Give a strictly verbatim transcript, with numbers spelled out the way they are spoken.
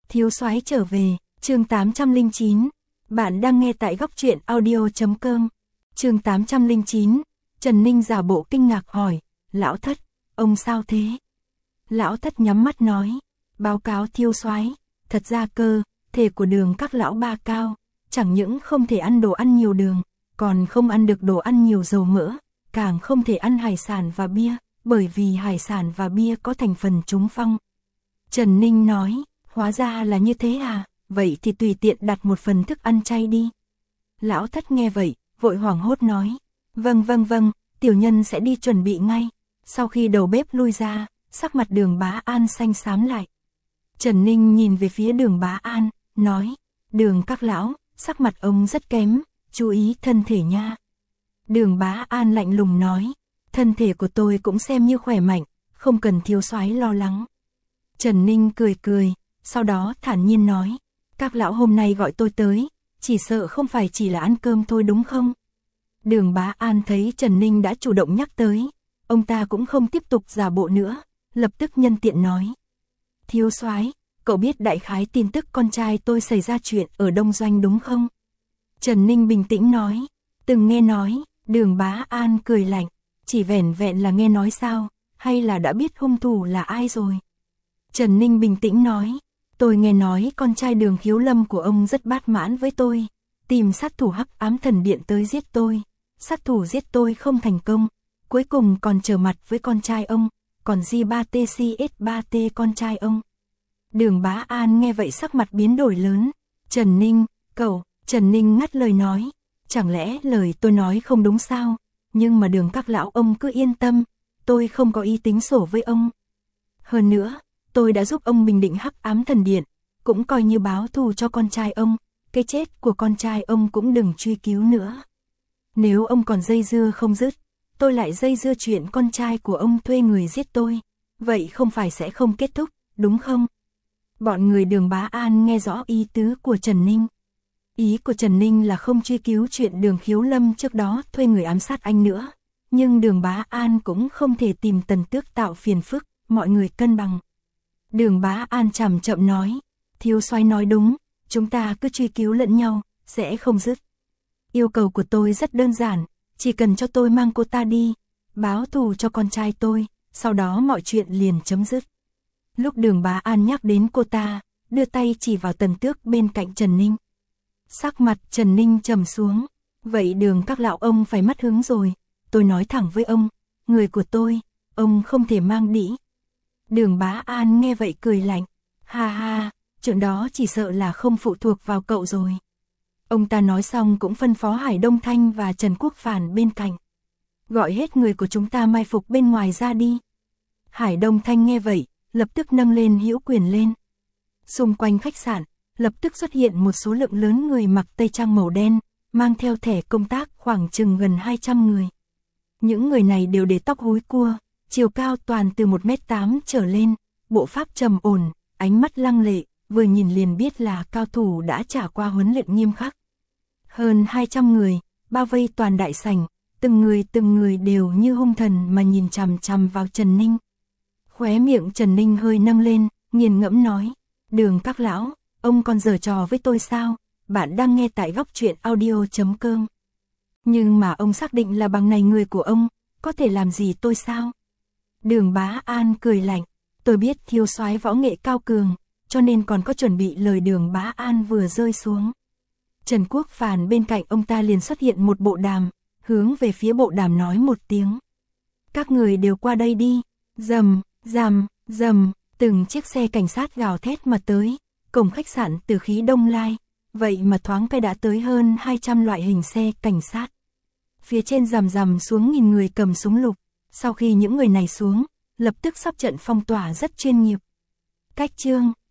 Thiếu soái trở về, chương tám trăm lẻ chín. Bạn đang nghe tại góc truyện audio chấm com. Chương tám trăm lẻ chín. Trần Ninh giả bộ kinh ngạc hỏi, lão thất, ông sao thế? Lão thất nhắm mắt nói, báo cáo thiếu soái, thật ra cơ thể của Đường các lão ba cao, chẳng những không thể ăn đồ ăn nhiều đường, còn không ăn được đồ ăn nhiều dầu mỡ, càng không thể ăn hải sản và bia, bởi vì hải sản và bia có thành phần trúng phong. Trần Ninh nói, hóa ra là như thế à, vậy thì tùy tiện đặt một phần thức ăn chay đi. Lão thất nghe vậy, vội hoảng hốt nói, vâng vâng vâng, tiểu nhân sẽ đi chuẩn bị ngay. Sau khi đầu bếp lui ra, sắc mặt Đường Bá An xanh xám lại. Trần Ninh nhìn về phía Đường Bá An, nói, Đường các lão, sắc mặt ông rất kém, chú ý thân thể nha. Đường Bá An lạnh lùng nói, thân thể của tôi cũng xem như khỏe mạnh, không cần thiếu soái lo lắng. Trần Ninh cười cười, sau đó thản nhiên nói, các lão hôm nay gọi tôi tới, chỉ sợ không phải chỉ là ăn cơm thôi đúng không? Đường Bá An thấy Trần Ninh đã chủ động nhắc tới, ông ta cũng không tiếp tục giả bộ nữa, lập tức nhân tiện nói. Thiếu soái, cậu biết đại khái tin tức con trai tôi xảy ra chuyện ở Đông Doanh đúng không? Trần Ninh bình tĩnh nói, từng nghe nói. Đường Bá An cười lạnh, chỉ vẻn vẹn là nghe nói sao, hay là đã biết hung thủ là ai rồi? Trần Ninh bình tĩnh nói, tôi nghe nói con trai Đường Khiếu Lâm của ông rất bát mãn với tôi, tìm sát thủ Hắc Ám Thần Điện tới giết tôi, sát thủ giết tôi không thành công, cuối cùng còn trở mặt với con trai ông, còn G ba T C S ba T con trai ông. Đường Bá An nghe vậy sắc mặt biến đổi lớn, Trần Ninh, cậu, Trần Ninh ngắt lời nói, chẳng lẽ lời tôi nói không đúng sao, nhưng mà Đường các lão ông cứ yên tâm, tôi không có ý tính sổ với ông. Hơn nữa, tôi đã giúp ông bình định Hắc Ám Thần Điện, cũng coi như báo thù cho con trai ông, cái chết của con trai ông cũng đừng truy cứu nữa. Nếu ông còn dây dưa không dứt, tôi lại dây dưa chuyện con trai của ông thuê người giết tôi, vậy không phải sẽ không kết thúc, đúng không? Bọn người Đường Bá An nghe rõ ý tứ của Trần Ninh. Ý của Trần Ninh là không truy cứu chuyện Đường Khiếu Lâm trước đó thuê người ám sát anh nữa, nhưng Đường Bá An cũng không thể tìm Tần Tước tạo phiền phức, mọi người cân bằng. Đường Bá An chậm chậm nói, thiếu soái nói đúng, chúng ta cứ truy cứu lẫn nhau, sẽ không dứt. Yêu cầu của tôi rất đơn giản, chỉ cần cho tôi mang cô ta đi, báo thù cho con trai tôi, sau đó mọi chuyện liền chấm dứt. Lúc Đường Bá An nhắc đến cô ta, đưa tay chỉ vào Tần Tước bên cạnh Trần Ninh. Sắc mặt Trần Ninh trầm xuống, vậy Đường các lão ông phải mất hứng rồi, tôi nói thẳng với ông, người của tôi, ông không thể mang đĩ. Đường Bá An nghe vậy cười lạnh, ha ha, chuyện đó chỉ sợ là không phụ thuộc vào cậu rồi. Ông ta nói xong cũng phân phó Hải Đông Thanh và Trần Quốc Phản bên cạnh. Gọi hết người của chúng ta mai phục bên ngoài ra đi. Hải Đông Thanh nghe vậy, lập tức nâng lên hữu quyền lên. Xung quanh khách sạn, lập tức xuất hiện một số lượng lớn người mặc tây trang màu đen, mang theo thẻ công tác khoảng chừng gần hai trăm người. Những người này đều để tóc húi cua, chiều cao toàn từ một mét tám trở lên, bộ pháp trầm ổn, ánh mắt lăng lệ, vừa nhìn liền biết là cao thủ đã trải qua huấn luyện nghiêm khắc. Hơn hai trăm người, bao vây toàn đại sảnh, từng người từng người đều như hung thần mà nhìn chằm chằm vào Trần Ninh. Khóe miệng Trần Ninh hơi nâng lên, nghiền ngẫm nói, Đường các lão, ông còn giở trò với tôi sao? Bạn đang nghe tại góc truyện audio chấm com. Nhưng mà ông xác định là bằng này người của ông, có thể làm gì tôi sao? Đường Bá An cười lạnh, tôi biết thiếu soái võ nghệ cao cường, cho nên còn có chuẩn bị lời Đường Bá An vừa rơi xuống. Trần Quốc Phản bên cạnh ông ta liền xuất hiện một bộ đàm, hướng về phía bộ đàm nói một tiếng. Các người đều qua đây đi, rầm, rầm, rầm, từng chiếc xe cảnh sát gào thét mà tới, cổng khách sạn Từ Khí Đông Lai, vậy mà thoáng cái đã tới hơn hai trăm loại hình xe cảnh sát. Phía trên rầm rầm xuống nghìn người cầm súng lục, sau khi những người này xuống, lập tức sắp trận phong tỏa rất chuyên nghiệp. Cách chương